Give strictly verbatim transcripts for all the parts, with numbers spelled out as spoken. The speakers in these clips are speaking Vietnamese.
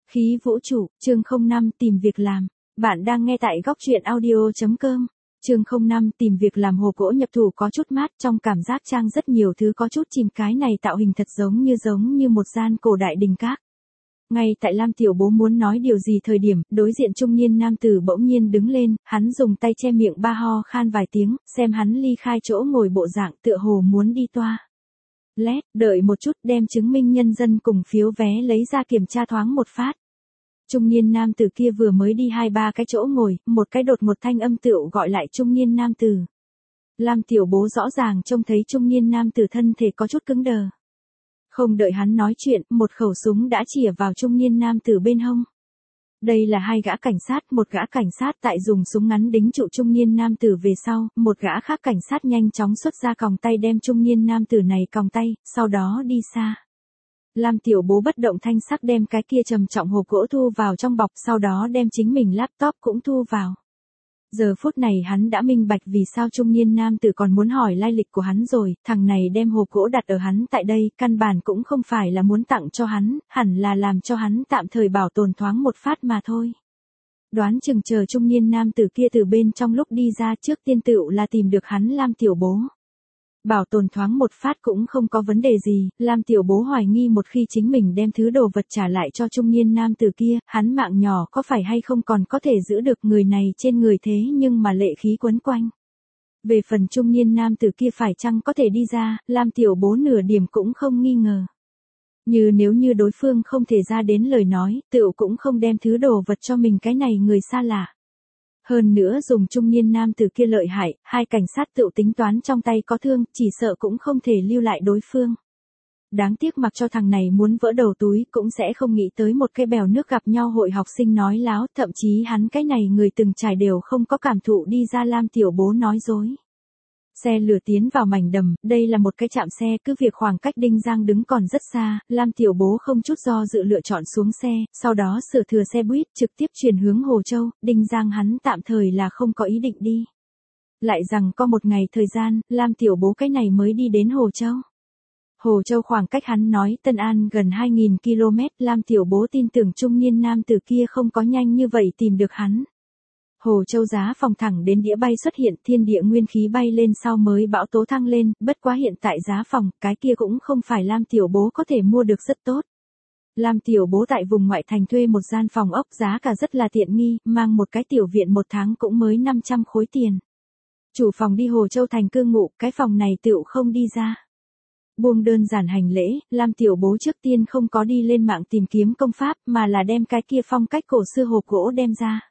Khí vũ trụ, chương không năm tìm việc làm. Bạn đang nghe tại góc truyện audio.com. Chương không năm tìm việc làm. Hồ gỗ nhập thù có chút mát, trong cảm giác trang rất nhiều thứ có chút chìm, cái này tạo hình thật giống như giống như một gian cổ đại đình các. Ngay tại Lam Tiểu Bố muốn nói điều gì thời điểm, đối diện trung niên nam tử bỗng nhiên đứng lên, hắn dùng tay che miệng ba ho khan vài tiếng, xem hắn ly khai chỗ ngồi bộ dạng tựa hồ muốn đi toa. Lét, đợi một chút, đem chứng minh nhân dân cùng phiếu vé lấy ra kiểm tra thoáng một phát. Trung niên nam tử kia vừa mới đi hai ba cái chỗ ngồi, một cái đột một thanh âm tựu gọi lại trung niên nam tử. Lam Tiểu Bố rõ ràng trông thấy trung niên nam tử thân thể có chút cứng đờ. Không đợi hắn nói chuyện, một khẩu súng đã chĩa vào trung niên nam tử bên hông. Đây là hai gã cảnh sát, một gã cảnh sát tại dùng súng ngắn đính trụ trung niên nam tử về sau, một gã khác cảnh sát nhanh chóng xuất ra còng tay đem trung niên nam tử này còng tay, sau đó đi xa. Lam Tiểu Bố bất động thanh sắc đem cái kia trầm trọng hộp gỗ thu vào trong bọc, sau đó đem chính mình laptop cũng thu vào. Giờ phút này hắn đã minh bạch vì sao trung niên nam tử còn muốn hỏi lai lịch của hắn rồi, thằng này đem hộp gỗ đặt ở hắn tại đây, căn bản cũng không phải là muốn tặng cho hắn, hẳn là làm cho hắn tạm thời bảo tồn thoáng một phát mà thôi. Đoán chừng chờ trung niên nam tử kia từ bên trong lúc đi ra trước tiên tựu là tìm được hắn Lam Tiểu Bố. Bảo tồn thoáng một phát cũng không có vấn đề gì, Lam Tiểu Bố hoài nghi một khi chính mình đem thứ đồ vật trả lại cho trung niên nam tử kia, hắn mạng nhỏ có phải hay không còn có thể giữ được, người này trên người thế nhưng mà lệ khí quấn quanh. Về phần trung niên nam tử kia phải chăng có thể đi ra, Lam Tiểu Bố nửa điểm cũng không nghi ngờ. Như nếu như đối phương không thể ra đến lời nói, tựu cũng không đem thứ đồ vật cho mình cái này người xa lạ. Hơn nữa dùng trung niên nam tử kia lợi hại, hai cảnh sát tự tính toán trong tay có thương, chỉ sợ cũng không thể lưu lại đối phương. Đáng tiếc mặc cho thằng này muốn vỡ đầu túi cũng sẽ không nghĩ tới một cái bèo nước gặp nhau hội học sinh nói láo, thậm chí hắn cái này người từng trải đều không có cảm thụ đi ra Lam Tiểu Bố nói dối. Xe lửa tiến vào mảnh đầm, đây là một cái trạm xe, cứ việc khoảng cách Đinh Giang đứng còn rất xa, Lam Tiểu Bố không chút do dự lựa chọn xuống xe, sau đó sửa thừa xe buýt trực tiếp chuyển hướng Hồ Châu, Đinh Giang hắn tạm thời là không có ý định đi. Lại rằng có một ngày thời gian, Lam Tiểu Bố cái này mới đi đến Hồ Châu. Hồ Châu khoảng cách hắn nói Tân An gần hai nghìn ki lô mét, Lam Tiểu Bố tin tưởng trung niên nam tử kia không có nhanh như vậy tìm được hắn. Hồ Châu giá phòng thẳng đến đĩa bay xuất hiện, thiên địa nguyên khí bay lên sau mới bão tố thăng lên, bất quá hiện tại giá phòng, cái kia cũng không phải Lam Tiểu Bố có thể mua được rất tốt. Lam Tiểu Bố tại vùng ngoại thành thuê một gian phòng ốc giá cả rất là tiện nghi, mang một cái tiểu viện một tháng cũng mới năm trăm khối tiền. Chủ phòng đi Hồ Châu thành cư ngụ, cái phòng này tựu không đi ra. Buông đơn giản hành lễ, Lam Tiểu Bố trước tiên không có đi lên mạng tìm kiếm công pháp, mà là đem cái kia phong cách cổ xưa hộp gỗ đem ra.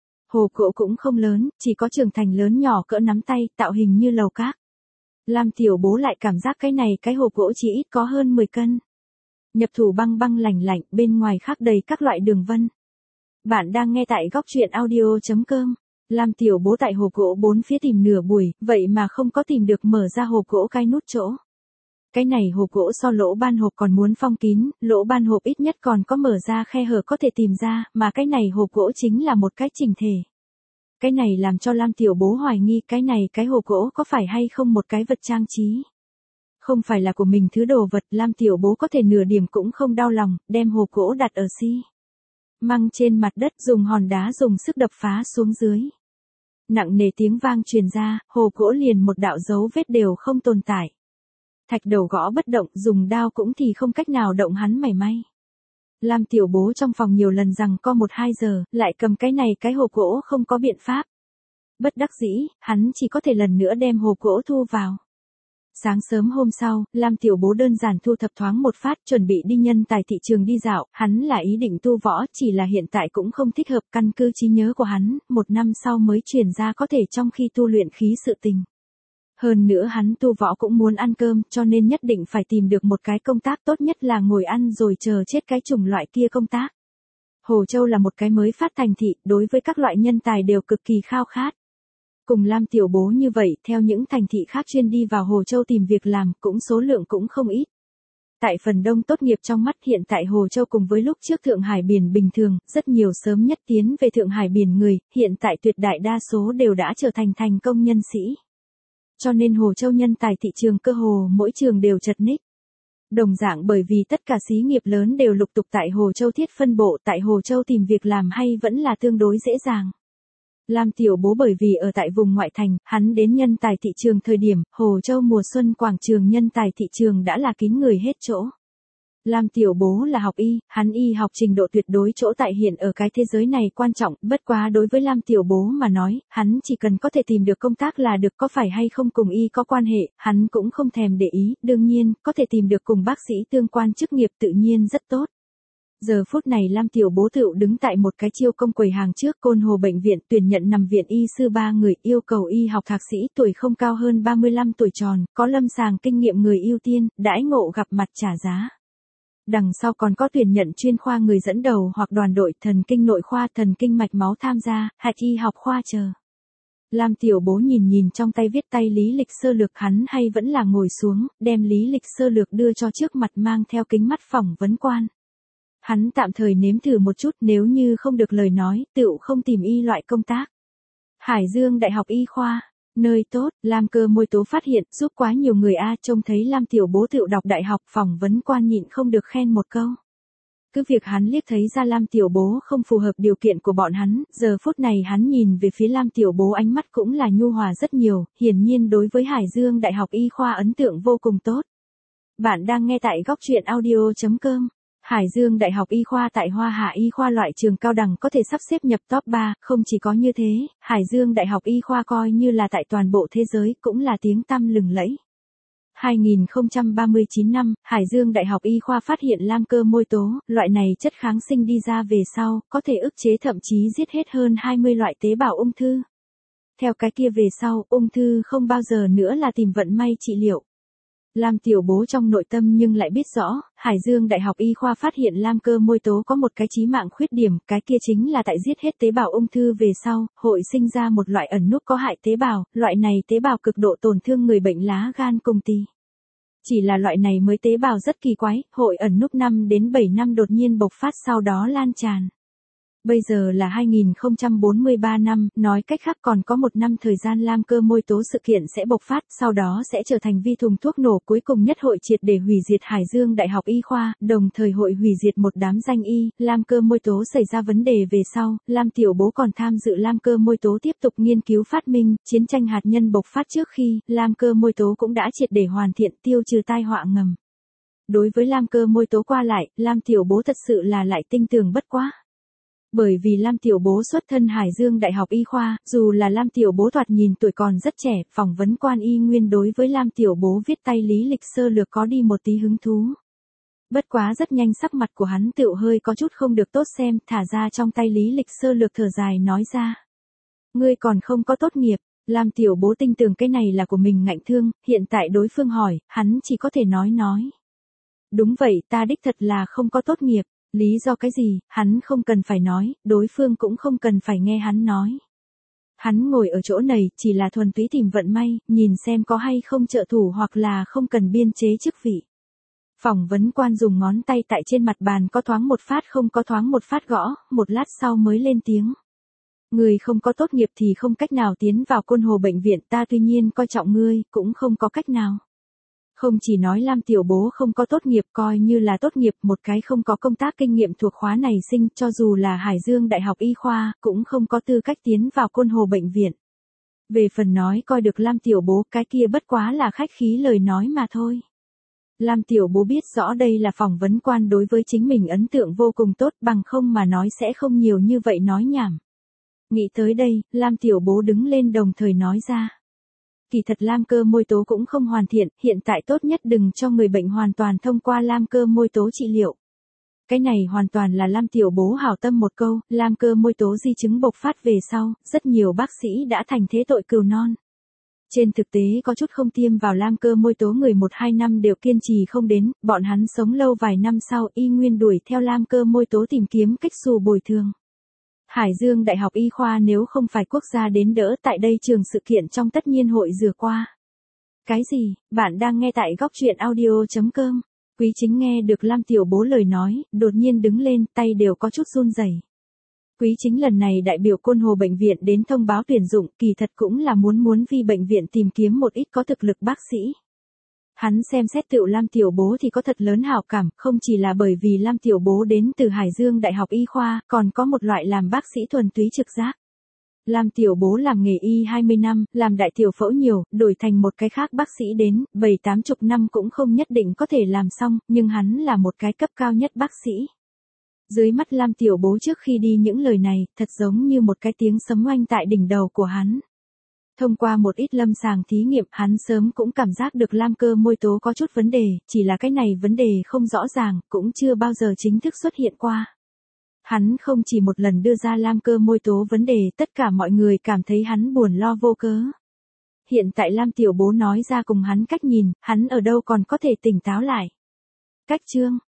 Hồ gỗ cũng không lớn, chỉ có trưởng thành lớn nhỏ cỡ nắm tay, tạo hình như lầu các. Lam Tiểu Bố lại cảm giác cái này cái hộp gỗ chỉ ít có hơn mười cân. Nhập thủ băng băng lạnh lạnh, bên ngoài khắc đầy các loại đường vân. Bạn đang nghe tại góc truyện audio.com. Lam Tiểu Bố tại hộp gỗ bốn phía tìm nửa buổi, vậy mà không có tìm được mở ra hộp gỗ cái nút chỗ. Cái này hộp gỗ so lỗ ban hộp còn muốn phong kín, lỗ ban hộp ít nhất còn có mở ra khe hở có thể tìm ra, mà cái này hộp gỗ chính là một cái chỉnh thể. Cái này làm cho Lam Tiểu Bố hoài nghi cái này cái hộp gỗ có phải hay không một cái vật trang trí. Không phải là của mình thứ đồ vật, Lam Tiểu Bố có thể nửa điểm cũng không đau lòng, đem hộp gỗ đặt ở xi măng trên mặt đất, dùng hòn đá dùng sức đập phá xuống dưới. Nặng nề tiếng vang truyền ra, hộp gỗ liền một đạo dấu vết đều không tồn tại. Thạch đầu gõ bất động, dùng đao cũng thì không cách nào động hắn mảy may. Lam Tiểu Bố trong phòng nhiều lần rằng co một hai giờ, lại cầm cái này cái hộp gỗ không có biện pháp. Bất đắc dĩ, hắn chỉ có thể lần nữa đem hộp gỗ thu vào. Sáng sớm hôm sau, Lam Tiểu Bố đơn giản thu thập thoáng một phát, chuẩn bị đi nhân tài thị trường đi dạo, hắn là ý định tu võ, chỉ là hiện tại cũng không thích hợp, căn cứ trí nhớ của hắn, một năm sau mới chuyển ra có thể trong khi tu luyện khí sự tình. Hơn nữa hắn tu võ cũng muốn ăn cơm, cho nên nhất định phải tìm được một cái công tác tốt nhất là ngồi ăn rồi chờ chết cái chủng loại kia công tác. Hồ Châu là một cái mới phát thành thị, đối với các loại nhân tài đều cực kỳ khao khát. Cùng Lam Tiểu Bố như vậy, theo những thành thị khác chuyên đi vào Hồ Châu tìm việc làm, cũng số lượng cũng không ít. Tại phần đông tốt nghiệp trong mắt hiện tại Hồ Châu cùng với lúc trước Thượng Hải Biển bình thường, rất nhiều sớm nhất tiến về Thượng Hải Biển người, hiện tại tuyệt đại đa số đều đã trở thành thành công nhân sĩ. Cho nên Hồ Châu nhân tài thị trường cơ hồ mỗi trường đều chật ních. Đồng dạng bởi vì tất cả xí nghiệp lớn đều lục tục tại Hồ Châu thiết phân bộ, tại Hồ Châu tìm việc làm hay vẫn là tương đối dễ dàng. Lam Tiểu Bố bởi vì ở tại vùng ngoại thành, hắn đến nhân tài thị trường thời điểm, Hồ Châu mùa xuân quảng trường nhân tài thị trường đã là kín người hết chỗ. Lam Tiểu Bố là học y, hắn y học trình độ tuyệt đối chỗ tại hiện ở cái thế giới này quan trọng, bất quá đối với Lam Tiểu Bố mà nói, hắn chỉ cần có thể tìm được công tác là được, có phải hay không cùng y có quan hệ, hắn cũng không thèm để ý, đương nhiên, có thể tìm được cùng bác sĩ tương quan chức nghiệp tự nhiên rất tốt. Giờ phút này Lam Tiểu Bố tựu đứng tại một cái chiêu công quầy hàng trước Côn Hồ bệnh viện tuyển nhận nằm viện y sư ba người, yêu cầu y học thạc sĩ tuổi không cao hơn ba mươi lăm tuổi tròn, có lâm sàng kinh nghiệm người ưu tiên, đãi ngộ gặp mặt trả giá. Đằng sau còn có tuyển nhận chuyên khoa người dẫn đầu hoặc đoàn đội thần kinh nội khoa, thần kinh mạch máu tham gia, hạch y học khoa chờ. Lam Tiểu Bố nhìn nhìn trong tay viết tay lý lịch sơ lược, hắn hay vẫn là ngồi xuống, đem lý lịch sơ lược đưa cho trước mặt mang theo kính mắt phỏng vấn quan. Hắn tạm thời nếm thử một chút, nếu như không được lời nói, tựu không tìm y loại công tác. Hải Dương Đại học Y khoa, nơi tốt, Lam Cơ Môi Tố phát hiện, giúp quá nhiều người a, trông thấy Lam Tiểu Bố tựu đọc đại học, phỏng vấn quan nhịn không được khen một câu. Cứ việc hắn liếc thấy ra Lam Tiểu Bố không phù hợp điều kiện của bọn hắn, giờ phút này hắn nhìn về phía Lam Tiểu Bố ánh mắt cũng là nhu hòa rất nhiều, hiển nhiên đối với Hải Dương Đại học Y khoa ấn tượng vô cùng tốt. Bạn đang nghe tại góc truyện audio chấm com. Hải Dương Đại học Y khoa tại Hoa Hạ Y khoa loại trường cao đẳng có thể sắp xếp nhập top ba, không chỉ có như thế, Hải Dương Đại học Y khoa coi như là tại toàn bộ thế giới cũng là tiếng tăm lừng lẫy. hai nghìn không trăm ba mươi chín năm, Hải Dương Đại học Y khoa phát hiện Lam Cơ Môi Tố, loại này chất kháng sinh đi ra về sau, có thể ức chế thậm chí giết hết hơn hai mươi loại tế bào ung thư. Theo cái kia về sau, ung thư không bao giờ nữa là tìm vận may trị liệu. Lam Tiểu Bố trong nội tâm nhưng lại biết rõ, Hải Dương Đại học Y khoa phát hiện Lam Cơ Môi Tố có một cái chí mạng khuyết điểm, cái kia chính là tại giết hết tế bào ung thư về sau, hội sinh ra một loại ẩn núp có hại tế bào, loại này tế bào cực độ tổn thương người bệnh lá gan cùng tỳ. Chỉ là loại này mới tế bào rất kỳ quái, hội ẩn núp năm đến bảy năm đột nhiên bộc phát sau đó lan tràn. Bây giờ là hai nghìn không trăm bốn mươi ba năm, nói cách khác còn có một năm thời gian Lam Cơ Môi Tố sự kiện sẽ bộc phát, sau đó sẽ trở thành vi thùng thuốc nổ, cuối cùng nhất hội triệt để hủy diệt Hải Dương Đại học Y khoa, đồng thời hội hủy diệt một đám danh y. Lam Cơ Môi Tố xảy ra vấn đề về sau, Lam Tiểu Bố còn tham dự Lam Cơ Môi Tố tiếp tục nghiên cứu phát minh, chiến tranh hạt nhân bộc phát trước khi, Lam Cơ Môi Tố cũng đã triệt để hoàn thiện, tiêu trừ tai họa ngầm. Đối với Lam Cơ Môi Tố qua lại, Lam Tiểu Bố thật sự là lại tinh tường bất quá. Bởi vì Lam Tiểu Bố xuất thân Hải Dương Đại học Y khoa, dù là Lam Tiểu Bố thoạt nhìn tuổi còn rất trẻ, phỏng vấn quan y nguyên đối với Lam Tiểu Bố viết tay lý lịch sơ lược có đi một tí hứng thú. Bất quá rất nhanh sắc mặt của hắn tựu hơi có chút không được tốt xem, thả ra trong tay lý lịch sơ lược thở dài nói ra. Ngươi còn không có tốt nghiệp, Lam Tiểu Bố tinh tường cái này là của mình ngạnh thương, hiện tại đối phương hỏi, hắn chỉ có thể nói nói. Đúng vậy, ta đích thật là không có tốt nghiệp. Lý do cái gì, hắn không cần phải nói, đối phương cũng không cần phải nghe hắn nói. Hắn ngồi ở chỗ này chỉ là thuần túy tìm vận may, nhìn xem có hay không trợ thủ hoặc là không cần biên chế chức vị. Phỏng vấn quan dùng ngón tay tại trên mặt bàn có thoáng một phát không có thoáng một phát gõ, một lát sau mới lên tiếng. Người không có tốt nghiệp thì không cách nào tiến vào Côn Hồ bệnh viện, ta tuy nhiên coi trọng ngươi, cũng không có cách nào. Không chỉ nói Lam Tiểu Bố không có tốt nghiệp, coi như là tốt nghiệp một cái không có công tác kinh nghiệm thuộc khóa này sinh, cho dù là Hải Dương Đại học Y khoa, cũng không có tư cách tiến vào Côn Hồ bệnh viện. Về phần nói coi được Lam Tiểu Bố, cái kia bất quá là khách khí lời nói mà thôi. Lam Tiểu Bố biết rõ đây là phỏng vấn quan đối với chính mình ấn tượng vô cùng tốt, bằng không mà nói sẽ không nhiều như vậy nói nhảm. Nghĩ tới đây, Lam Tiểu Bố đứng lên đồng thời nói ra. Kỳ thật Lam Cơ Môi Tố cũng không hoàn thiện, hiện tại tốt nhất đừng cho người bệnh hoàn toàn thông qua Lam Cơ Môi Tố trị liệu. Cái này hoàn toàn là Lam Tiểu Bố hảo tâm một câu, Lam Cơ Môi Tố di chứng bộc phát về sau, rất nhiều bác sĩ đã thành thế tội cừu non. Trên thực tế có chút không tiêm vào Lam Cơ Môi Tố người một hai năm đều kiên trì không đến, bọn hắn sống lâu vài năm sau y nguyên đuổi theo Lam Cơ Môi Tố tìm kiếm cách xù bồi thường. Hải Dương Đại học Y khoa nếu không phải quốc gia đến đỡ tại đây trường sự kiện trong tất nhiên hội rửa qua. Cái gì, bạn đang nghe tại góc truyện audio chấm com. Quý Chính nghe được Lam Tiểu Bố lời nói, đột nhiên đứng lên, tay đều có chút run rẩy. Quý Chính lần này đại biểu Côn Hồ bệnh viện đến thông báo tuyển dụng, kỳ thật cũng là muốn muốn vì bệnh viện tìm kiếm một ít có thực lực bác sĩ. Hắn xem xét Tựu Lam tiểu bố thì có thật lớn hảo cảm, không chỉ là bởi vì Lam tiểu bố đến từ Hải Dương Đại học Y khoa, còn có một loại làm bác sĩ thuần túy trực giác. Lam tiểu bố làm nghề y hai mươi năm, làm đại tiểu phẫu nhiều, đổi thành một cái khác bác sĩ đến, bảy tám chục năm cũng không nhất định có thể làm xong, nhưng hắn là một cái cấp cao nhất bác sĩ. Dưới mắt Lam tiểu bố trước khi đi những lời này, thật giống như một cái tiếng sấm oanh tại đỉnh đầu của hắn. Thông qua một ít lâm sàng thí nghiệm, hắn sớm cũng cảm giác được Lam cơ môi tố có chút vấn đề, chỉ là cái này vấn đề không rõ ràng, cũng chưa bao giờ chính thức xuất hiện qua. Hắn không chỉ một lần đưa ra Lam cơ môi tố vấn đề, tất cả mọi người cảm thấy hắn buồn lo vô cớ. Hiện tại Lam tiểu bố nói ra cùng hắn cách nhìn, hắn ở đâu còn có thể tỉnh táo lại. Cách chương